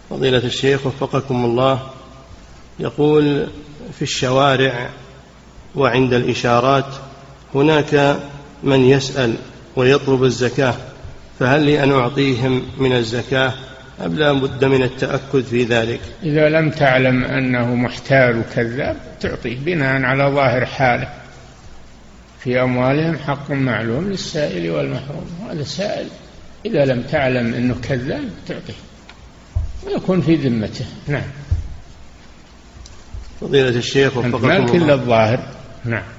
فضيلة الشيخ وفقكم الله، يقول: في الشوارع وعند الإشارات هناك من يسأل ويطلب الزكاة، فهل لي أن أعطيهم من الزكاة أم لا بد من التأكد في ذلك؟ إذا لم تعلم أنه محتال وكذاب تعطيه بناء على ظاهر حاله. في أموالهم حق معلوم للسائل والمحروم، هذا سائل إذا لم تعلم أنه كذاب تعطيه ويكون في ذمته. نعم. فضيلة الشيخ وفقكم الله، ما كل الظاهر. نعم.